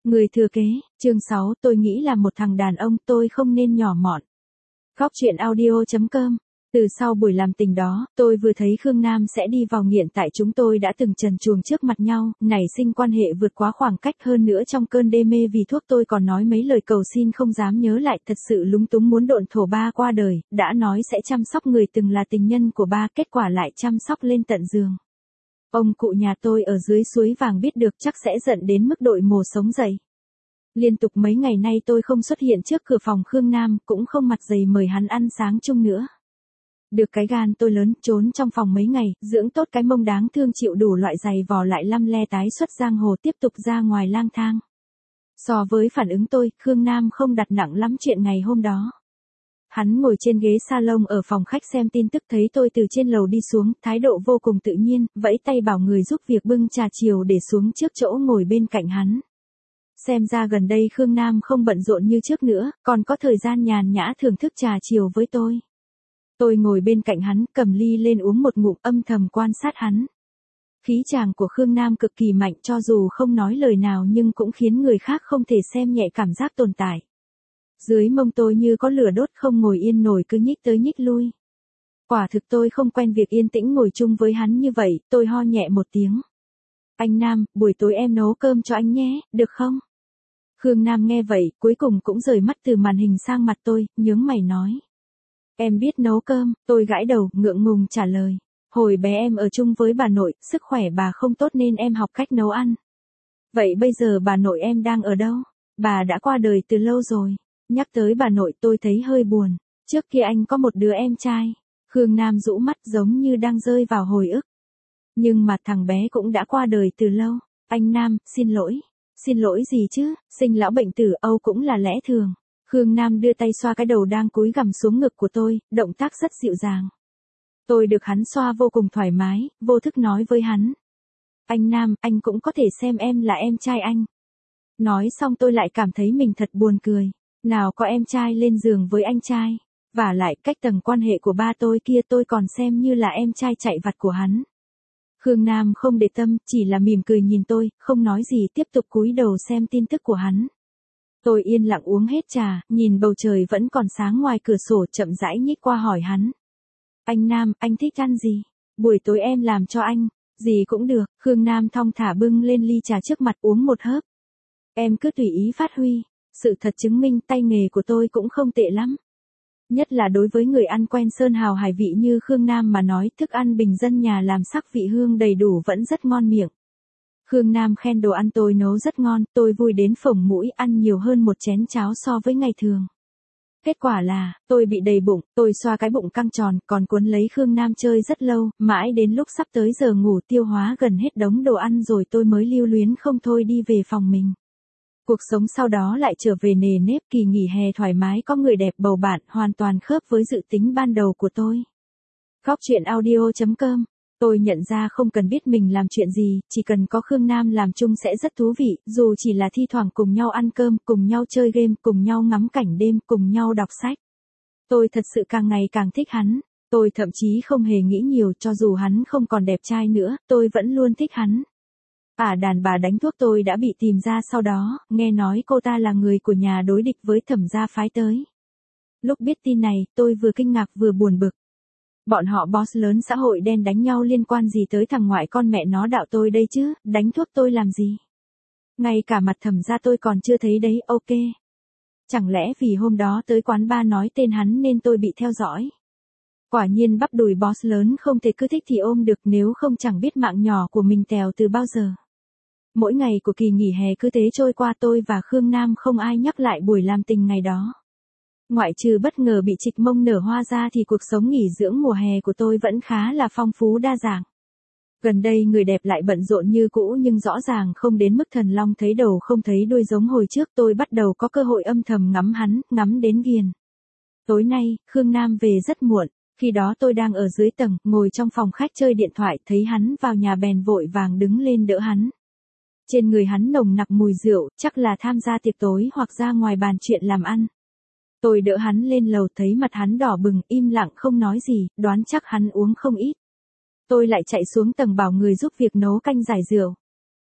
Người thừa kế, chương 6, tôi nghĩ là một thằng đàn ông tôi không nên nhỏ mọn. Góc chuyện audio.com. Từ sau buổi làm tình đó, tôi vừa thấy Khương Nam sẽ đi vào nghiện tại chúng tôi đã từng trần truồng trước mặt nhau, nảy sinh quan hệ vượt quá khoảng cách hơn nữa trong cơn đê mê vì thuốc tôi còn nói mấy lời cầu xin không dám nhớ lại thật sự lúng túng muốn độn thổ ba qua đời, đã nói sẽ chăm sóc người từng là tình nhân của ba kết quả lại chăm sóc lên tận giường. Ông cụ nhà tôi ở dưới suối vàng biết được chắc sẽ giận đến mức đội mồ sống dậy. Liên tục mấy ngày nay tôi không xuất hiện trước cửa phòng Khương Nam, cũng không mặt dày mời hắn ăn sáng chung nữa. Được cái gan tôi lớn, trốn trong phòng mấy ngày, dưỡng tốt cái mông đáng thương chịu đủ loại giày vò lại lăm le tái xuất giang hồ tiếp tục ra ngoài lang thang. So với phản ứng tôi, Khương Nam không đặt nặng lắm chuyện ngày hôm đó. Hắn ngồi trên ghế salon ở phòng khách xem tin tức thấy tôi từ trên lầu đi xuống, thái độ vô cùng tự nhiên, vẫy tay bảo người giúp việc bưng trà chiều để xuống trước chỗ ngồi bên cạnh hắn. Xem ra gần đây Khương Nam không bận rộn như trước nữa, còn có thời gian nhàn nhã thưởng thức trà chiều với tôi. Tôi ngồi bên cạnh hắn, cầm ly lên uống một ngụm âm thầm quan sát hắn. Khí chàng của Khương Nam cực kỳ mạnh cho dù không nói lời nào nhưng cũng khiến người khác không thể xem nhẹ cảm giác tồn tại. Dưới mông tôi như có lửa đốt không ngồi yên nổi cứ nhích tới nhích lui. Quả thực tôi không quen việc yên tĩnh ngồi chung với hắn như vậy, tôi ho nhẹ một tiếng. Anh Nam, buổi tối em nấu cơm cho anh nhé, được không? Khương Nam nghe vậy, cuối cùng cũng rời mắt từ màn hình sang mặt tôi, nhướng mày nói. Em biết nấu cơm, tôi gãi đầu, ngượng ngùng trả lời. Hồi bé em ở chung với bà nội, sức khỏe bà không tốt nên em học cách nấu ăn. Vậy bây giờ bà nội em đang ở đâu? Bà đã qua đời từ lâu rồi. Nhắc tới bà nội tôi thấy hơi buồn. Trước kia anh có một đứa em trai. Khương Nam rũ mắt giống như đang rơi vào hồi ức. Nhưng mà thằng bé cũng đã qua đời từ lâu. Anh Nam, xin lỗi. Xin lỗi gì chứ, sinh lão bệnh tử Âu cũng là lẽ thường. Khương Nam đưa tay xoa cái đầu đang cúi gằm xuống ngực của tôi, động tác rất dịu dàng. Tôi được hắn xoa vô cùng thoải mái, vô thức nói với hắn. Anh Nam, anh cũng có thể xem em là em trai anh. Nói xong tôi lại cảm thấy mình thật buồn cười. Nào có em trai lên giường với anh trai. Vả lại cách tầng quan hệ của ba tôi kia tôi còn xem như là em trai chạy vặt của hắn. Khương Nam không để tâm, chỉ là mỉm cười nhìn tôi, không nói gì tiếp tục cúi đầu xem tin tức của hắn. Tôi yên lặng uống hết trà, nhìn bầu trời vẫn còn sáng ngoài cửa sổ chậm rãi nhích qua hỏi hắn. Anh Nam, anh thích ăn gì? Buổi tối em làm cho anh. Gì cũng được, Khương Nam thong thả bưng lên ly trà trước mặt uống một hớp. Em cứ tùy ý phát huy. Sự thật chứng minh tay nghề của tôi cũng không tệ lắm. Nhất là đối với người ăn quen sơn hào hải vị như Khương Nam mà nói thức ăn bình dân nhà làm sắc vị hương đầy đủ vẫn rất ngon miệng. Khương Nam khen đồ ăn tôi nấu rất ngon, tôi vui đến phồng mũi ăn nhiều hơn một chén cháo so với ngày thường. Kết quả là, tôi bị đầy bụng, tôi xoa cái bụng căng tròn, còn cuốn lấy Khương Nam chơi rất lâu, mãi đến lúc sắp tới giờ ngủ tiêu hóa gần hết đống đồ ăn rồi tôi mới lưu luyến không thôi đi về phòng mình. Cuộc sống sau đó lại trở về nề nếp kỳ nghỉ hè thoải mái có người đẹp bầu bạn hoàn toàn khớp với dự tính ban đầu của tôi. Góc chuyện audio.com. Tôi nhận ra không cần biết mình làm chuyện gì, chỉ cần có Khương Nam làm chung sẽ rất thú vị, dù chỉ là thi thoảng cùng nhau ăn cơm, cùng nhau chơi game, cùng nhau ngắm cảnh đêm, cùng nhau đọc sách. Tôi thật sự càng ngày càng thích hắn. Tôi thậm chí không hề nghĩ nhiều cho dù hắn không còn đẹp trai nữa, tôi vẫn luôn thích hắn. Đàn bà đánh thuốc tôi đã bị tìm ra sau đó, nghe nói cô ta là người của nhà đối địch với Thẩm gia phái tới. Lúc biết tin này, tôi vừa kinh ngạc vừa buồn bực. Bọn họ boss lớn xã hội đen đánh nhau liên quan gì tới thằng ngoại con mẹ nó đạo tôi đây chứ, đánh thuốc tôi làm gì? Ngay cả mặt Thẩm gia tôi còn chưa thấy đấy, ok. Chẳng lẽ vì hôm đó tới quán bar nói tên hắn nên tôi bị theo dõi? Quả nhiên bắp đùi boss lớn không thể cứ thích thì ôm được nếu không chẳng biết mạng nhỏ của mình tèo từ bao giờ. Mỗi ngày của kỳ nghỉ hè cứ thế trôi qua tôi và Khương Nam không ai nhắc lại buổi làm tình ngày đó. Ngoại trừ bất ngờ bị trịch mông nở hoa ra thì cuộc sống nghỉ dưỡng mùa hè của tôi vẫn khá là phong phú đa dạng. Gần đây người đẹp lại bận rộn như cũ nhưng rõ ràng không đến mức thần long thấy đầu không thấy đuôi giống hồi trước tôi bắt đầu có cơ hội âm thầm ngắm hắn, ngắm đến ghiền. Tối nay, Khương Nam về rất muộn, khi đó tôi đang ở dưới tầng, ngồi trong phòng khách chơi điện thoại thấy hắn vào nhà bèn vội vàng đứng lên đỡ hắn. Trên người hắn nồng nặc mùi rượu, chắc là tham gia tiệc tối hoặc ra ngoài bàn chuyện làm ăn. Tôi đỡ hắn lên lầu thấy mặt hắn đỏ bừng, im lặng không nói gì, đoán chắc hắn uống không ít. Tôi lại chạy xuống tầng bảo người giúp việc nấu canh giải rượu.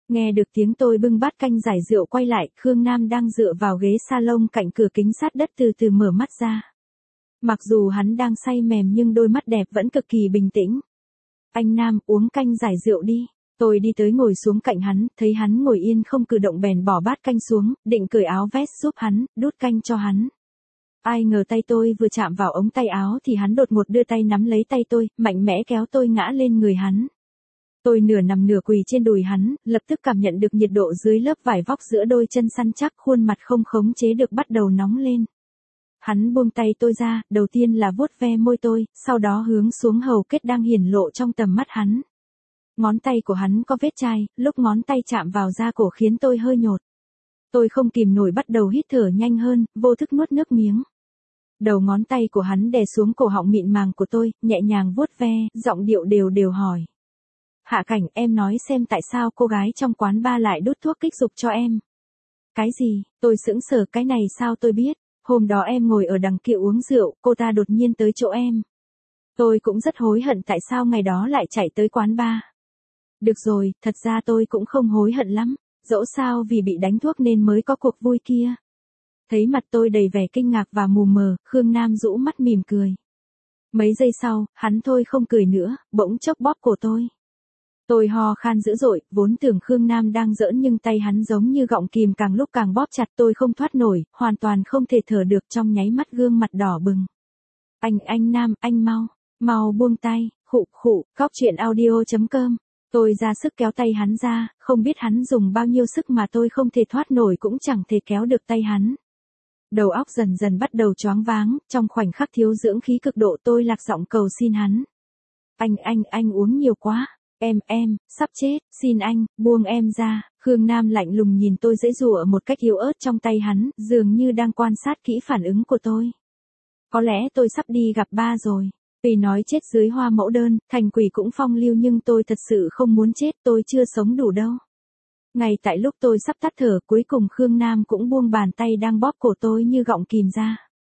Nghe được tiếng tôi bưng bát canh giải rượu quay lại, Khương Nam đang dựa vào ghế salon cạnh cửa kính sát đất từ từ mở mắt ra. Mặc dù hắn đang say mềm nhưng đôi mắt đẹp vẫn cực kỳ bình tĩnh. Anh Nam, uống canh giải rượu đi. Tôi đi tới ngồi xuống cạnh hắn, thấy hắn ngồi yên không cử động bèn bỏ bát canh xuống, định cởi áo vest giúp hắn, đút canh cho hắn. Ai ngờ tay tôi vừa chạm vào ống tay áo thì hắn đột ngột đưa tay nắm lấy tay tôi, mạnh mẽ kéo tôi ngã lên người hắn. Tôi nửa nằm nửa quỳ trên đùi hắn, lập tức cảm nhận được nhiệt độ dưới lớp vải vóc giữa đôi chân săn chắc, khuôn mặt không khống chế được bắt đầu nóng lên. Hắn buông tay tôi ra, đầu tiên là vuốt ve môi tôi, sau đó hướng xuống hầu kết đang hiển lộ trong tầm mắt hắn. Ngón tay của hắn có vết chai, lúc ngón tay chạm vào da cổ khiến tôi hơi nhột. Tôi không kìm nổi bắt đầu hít thở nhanh hơn, vô thức nuốt nước miếng. Đầu ngón tay của hắn đè xuống cổ họng mịn màng của tôi, nhẹ nhàng vuốt ve, giọng điệu đều đều hỏi. Hạ Cảnh, em nói xem tại sao cô gái trong quán bar lại đút thuốc kích dục cho em. Cái gì? Tôi sững sờ, cái này sao tôi biết? Hôm đó em ngồi ở đằng kia uống rượu, cô ta đột nhiên tới chỗ em. Tôi cũng rất hối hận tại sao ngày đó lại chạy tới quán bar. Được rồi, thật ra tôi cũng không hối hận lắm, dẫu sao vì bị đánh thuốc nên mới có cuộc vui kia. Thấy mặt tôi đầy vẻ kinh ngạc và mù mờ, Khương Nam rũ mắt mỉm cười. Mấy giây sau, hắn thôi không cười nữa, bỗng chốc bóp cổ tôi. Tôi ho khan dữ dội, vốn tưởng Khương Nam đang giỡn nhưng tay hắn giống như gọng kìm càng lúc càng bóp chặt, tôi không thoát nổi, hoàn toàn không thể thở được, trong nháy mắt gương mặt đỏ bừng. Anh Nam, anh mau buông tay, khụ, Cóc Truyện Audio.com. Tôi ra sức kéo tay hắn ra, không biết hắn dùng bao nhiêu sức mà tôi không thể thoát nổi cũng chẳng thể kéo được tay hắn. Đầu óc dần dần bắt đầu choáng váng, trong khoảnh khắc thiếu dưỡng khí cực độ tôi lạc giọng cầu xin hắn. Anh uống nhiều quá. Em, sắp chết, xin anh, buông em ra. Khương Nam lạnh lùng nhìn tôi giãy giụa một cách yếu ớt trong tay hắn, dường như đang quan sát kỹ phản ứng của tôi. Có lẽ tôi sắp đi gặp ba rồi. Vì nói chết dưới hoa mẫu đơn, thành quỷ cũng phong lưu nhưng tôi thật sự không muốn chết, tôi chưa sống đủ đâu. Ngay tại lúc tôi sắp tắt thở, cuối cùng Khương Nam cũng buông bàn tay đang bóp cổ tôi như gọng kìm ra.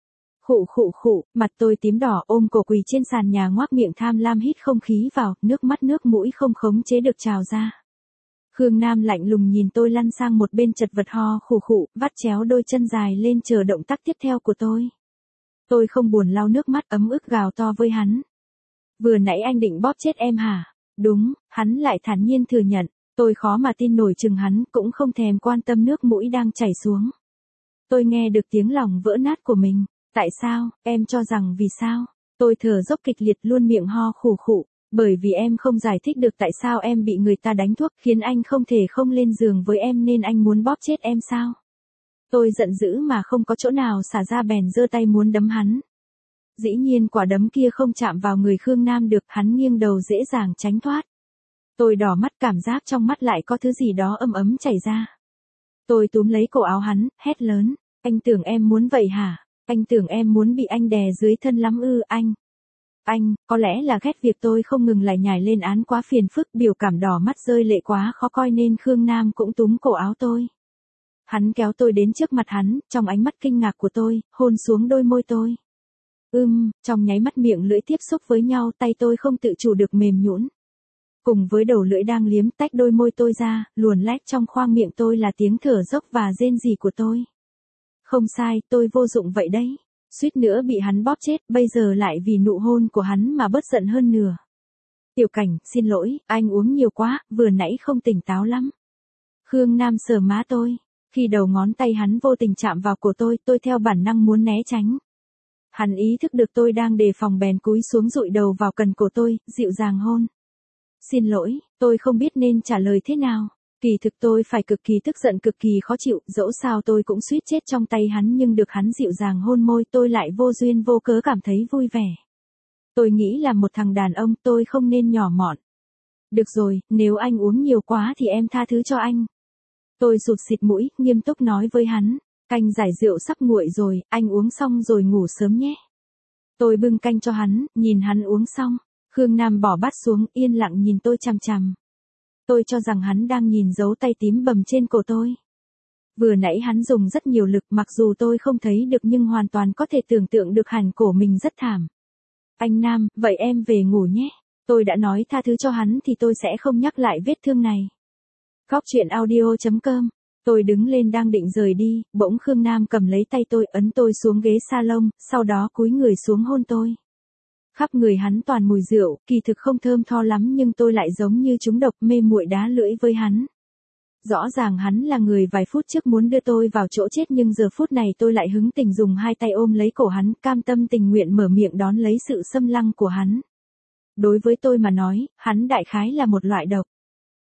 Khụ, mặt tôi tím đỏ ôm cổ quỳ trên sàn nhà ngoác miệng tham lam hít không khí vào, nước mắt nước mũi không khống chế được trào ra. Khương Nam lạnh lùng nhìn tôi lăn sang một bên chật vật ho khụ, vắt chéo đôi chân dài lên chờ động tác tiếp theo của tôi. Tôi không buồn lau nước mắt ấm ức gào to với hắn. Vừa nãy anh định bóp chết em hả? Đúng, hắn lại thản nhiên thừa nhận. Tôi khó mà tin nổi chừng hắn cũng không thèm quan tâm nước mũi đang chảy xuống. Tôi nghe được tiếng lòng vỡ nát của mình. Tại sao, em cho rằng vì sao? Tôi thở dốc kịch liệt luôn miệng ho khụ. Bởi vì em không giải thích được tại sao em bị người ta đánh thuốc khiến anh không thể không lên giường với em nên anh muốn bóp chết em sao? Tôi giận dữ mà không có chỗ nào xả ra bèn giơ tay muốn đấm hắn. Dĩ nhiên quả đấm kia không chạm vào người Khương Nam được, hắn nghiêng đầu dễ dàng tránh thoát. Tôi đỏ mắt cảm giác trong mắt lại có thứ gì đó ấm ấm chảy ra. Tôi túm lấy cổ áo hắn, hét lớn. Anh tưởng em muốn vậy hả? Anh tưởng em muốn bị anh đè dưới thân lắm ư? Anh, có lẽ là ghét việc tôi không ngừng lại nhảy lên án quá phiền phức, biểu cảm đỏ mắt rơi lệ quá khó coi nên Khương Nam cũng túm cổ áo tôi. Hắn kéo tôi đến trước mặt hắn, trong ánh mắt kinh ngạc của tôi, hôn xuống đôi môi tôi. Trong nháy mắt miệng lưỡi tiếp xúc với nhau, tay tôi không tự chủ được mềm nhũn. Cùng với đầu lưỡi đang liếm tách đôi môi tôi ra, luồn lách trong khoang miệng tôi là tiếng thở dốc và rên rỉ của tôi. Không sai, tôi vô dụng vậy đấy. Suýt nữa bị hắn bóp chết, bây giờ lại vì nụ hôn của hắn mà bớt giận hơn nửa. Tiểu Cảnh, xin lỗi, anh uống nhiều quá, vừa nãy không tỉnh táo lắm. Khương Nam sờ má tôi. Khi đầu ngón tay hắn vô tình chạm vào cổ tôi theo bản năng muốn né tránh. Hắn ý thức được tôi đang đề phòng bèn cúi xuống dụi đầu vào cần cổ tôi, dịu dàng hôn. Xin lỗi, tôi không biết nên trả lời thế nào. Kỳ thực tôi phải cực kỳ tức giận, cực kỳ khó chịu, dẫu sao tôi cũng suýt chết trong tay hắn nhưng được hắn dịu dàng hôn môi tôi lại vô duyên vô cớ cảm thấy vui vẻ. Tôi nghĩ là một thằng đàn ông tôi không nên nhỏ mọn. Được rồi, nếu anh uống nhiều quá thì em tha thứ cho anh. Tôi sụt xịt mũi, nghiêm túc nói với hắn. Canh giải rượu sắp nguội rồi, anh uống xong rồi ngủ sớm nhé. Tôi bưng canh cho hắn, nhìn hắn uống xong. Khương Nam bỏ bát xuống, yên lặng nhìn tôi chằm chằm. Tôi cho rằng hắn đang nhìn dấu tay tím bầm trên cổ tôi. Vừa nãy hắn dùng rất nhiều lực, mặc dù tôi không thấy được nhưng hoàn toàn có thể tưởng tượng được hẳn cổ mình rất thảm. Anh Nam, vậy em về ngủ nhé. Tôi đã nói tha thứ cho hắn thì tôi sẽ không nhắc lại vết thương này. Khóc chuyện audio.com. Tôi đứng lên đang định rời đi, bỗng Khương Nam cầm lấy tay tôi ấn tôi xuống ghế salon, sau đó cúi người xuống hôn tôi. Khắp người hắn toàn mùi rượu, kỳ thực không thơm tho lắm nhưng tôi lại giống như trúng độc mê muội đá lưỡi với hắn. Rõ ràng hắn là người vài phút trước muốn đưa tôi vào chỗ chết nhưng giờ phút này tôi lại hứng tình dùng hai tay ôm lấy cổ hắn, cam tâm tình nguyện mở miệng đón lấy sự xâm lăng của hắn. Đối với tôi mà nói, hắn đại khái là một loại độc.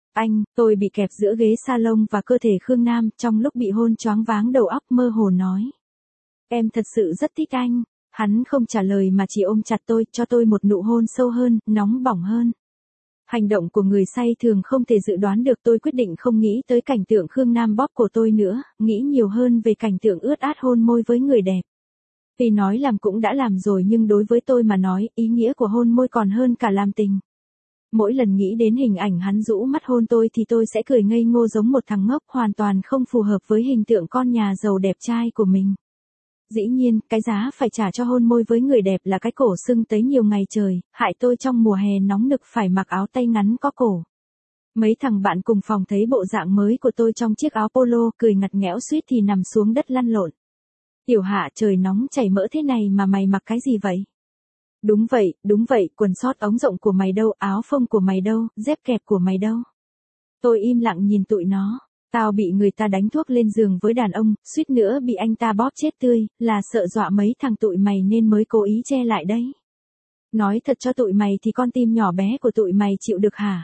Tôi bị kẹp giữa ghế salon và cơ thể Khương Nam, trong lúc bị hôn choáng váng đầu óc mơ hồ nói. Em thật sự rất thích anh. Hắn không trả lời mà chỉ ôm chặt tôi, cho tôi một nụ hôn sâu hơn, nóng bỏng hơn. Hành động của người say thường không thể dự đoán được, tôi quyết định không nghĩ tới cảnh tượng Khương Nam bóp cổ tôi nữa, nghĩ nhiều hơn về cảnh tượng ướt át hôn môi với người đẹp. Vì nói làm cũng đã làm rồi nhưng đối với tôi mà nói, ý nghĩa của hôn môi còn hơn cả làm tình. Mỗi lần nghĩ đến hình ảnh hắn rũ mắt hôn tôi thì tôi sẽ cười ngây ngô giống một thằng ngốc, hoàn toàn không phù hợp với hình tượng con nhà giàu đẹp trai của mình. Dĩ nhiên, cái giá phải trả cho hôn môi với người đẹp là cái cổ sưng tấy nhiều ngày trời, hại tôi trong mùa hè nóng nực phải mặc áo tay ngắn có cổ. Mấy thằng bạn cùng phòng thấy bộ dạng mới của tôi trong chiếc áo polo, cười ngặt nghẽo suýt thì nằm xuống đất lăn lộn. Tiểu Hạ, trời nóng chảy mỡ thế này mà mày mặc cái gì vậy? Đúng vậy, quần sót ống rộng của mày đâu, áo phông của mày đâu, dép kẹp của mày đâu? Tôi im lặng nhìn tụi nó. Tao bị người ta đánh thuốc lên giường với đàn ông, suýt nữa bị anh ta bóp chết tươi, là sợ dọa mấy thằng tụi mày nên mới cố ý che lại đấy. Nói thật cho tụi mày thì con tim nhỏ bé của tụi mày chịu được hả?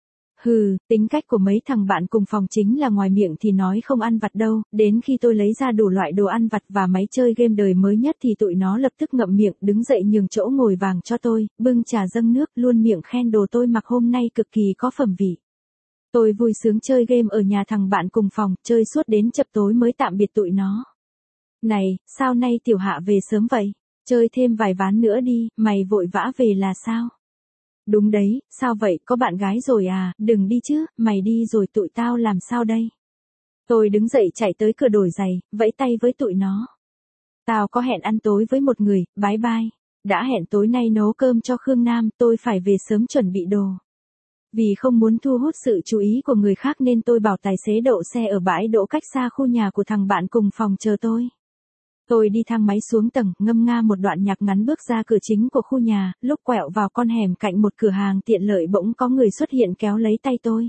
Hừ, tính cách của mấy thằng bạn cùng phòng chính là ngoài miệng thì nói không ăn vặt đâu, đến khi tôi lấy ra đủ loại đồ ăn vặt và máy chơi game đời mới nhất thì tụi nó lập tức ngậm miệng, đứng dậy nhường chỗ ngồi vàng cho tôi, bưng trà dâng nước, luôn miệng khen đồ tôi mặc hôm nay cực kỳ có phẩm vị. Tôi vui sướng chơi game ở nhà thằng bạn cùng phòng, chơi suốt đến chập tối mới tạm biệt tụi nó. Này, sao nay Tiểu Hạ về sớm vậy? Chơi thêm vài ván nữa đi, mày vội vã về là sao? Đúng đấy, sao vậy, có bạn gái rồi à, đừng đi chứ, mày đi rồi tụi tao làm sao đây? Tôi đứng dậy chạy tới cửa đổi giày, vẫy tay với tụi nó. Tao có hẹn ăn tối với một người, bye bye. Đã hẹn tối nay nấu cơm cho Khương Nam, tôi phải về sớm chuẩn bị đồ. Vì không muốn thu hút sự chú ý của người khác nên tôi bảo tài xế đậu xe ở bãi đỗ cách xa khu nhà của thằng bạn cùng phòng chờ tôi. Tôi đi thang máy xuống tầng, ngâm nga một đoạn nhạc ngắn bước ra cửa chính của khu nhà, lúc quẹo vào con hẻm cạnh một cửa hàng tiện lợi bỗng có người xuất hiện kéo lấy tay tôi.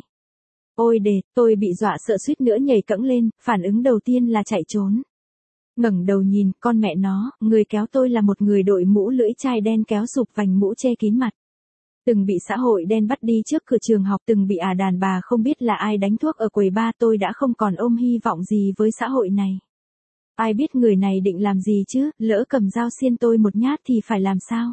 Ôi đệt, tôi bị dọa sợ suýt nữa nhảy cẫng lên, phản ứng đầu tiên là chạy trốn. Ngẩng đầu nhìn, con mẹ nó, người kéo tôi là một người đội mũ lưỡi chai đen kéo sụp vành mũ che kín mặt. Từng bị xã hội đen bắt đi trước cửa trường học, từng bị đàn bà không biết là ai đánh thuốc ở quầy bar, tôi đã không còn ôm hy vọng gì với xã hội này. Ai biết người này định làm gì chứ, lỡ cầm dao xiên tôi một nhát thì phải làm sao?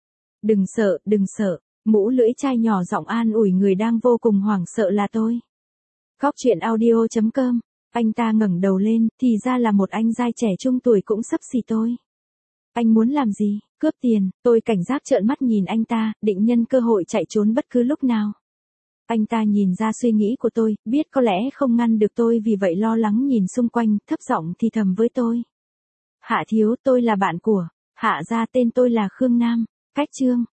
Đừng sợ, mũ lưỡi chai nhỏ giọng an ủi người đang vô cùng hoảng sợ là tôi. Khóc chuyện audio.com. Anh ta ngẩng đầu lên, thì ra là một anh giai trẻ trung tuổi cũng xấp xì tôi. Anh muốn làm gì? Cướp tiền. Tôi cảnh giác trợn mắt nhìn anh ta, định nhân cơ hội chạy trốn bất cứ lúc nào. Anh ta nhìn ra suy nghĩ của tôi, biết có lẽ không ngăn được tôi vì vậy lo lắng nhìn xung quanh, thấp giọng thì thầm với tôi. Hạ thiếu, tôi là bạn của Hạ gia, tên tôi là Khương Nam. Cách chương.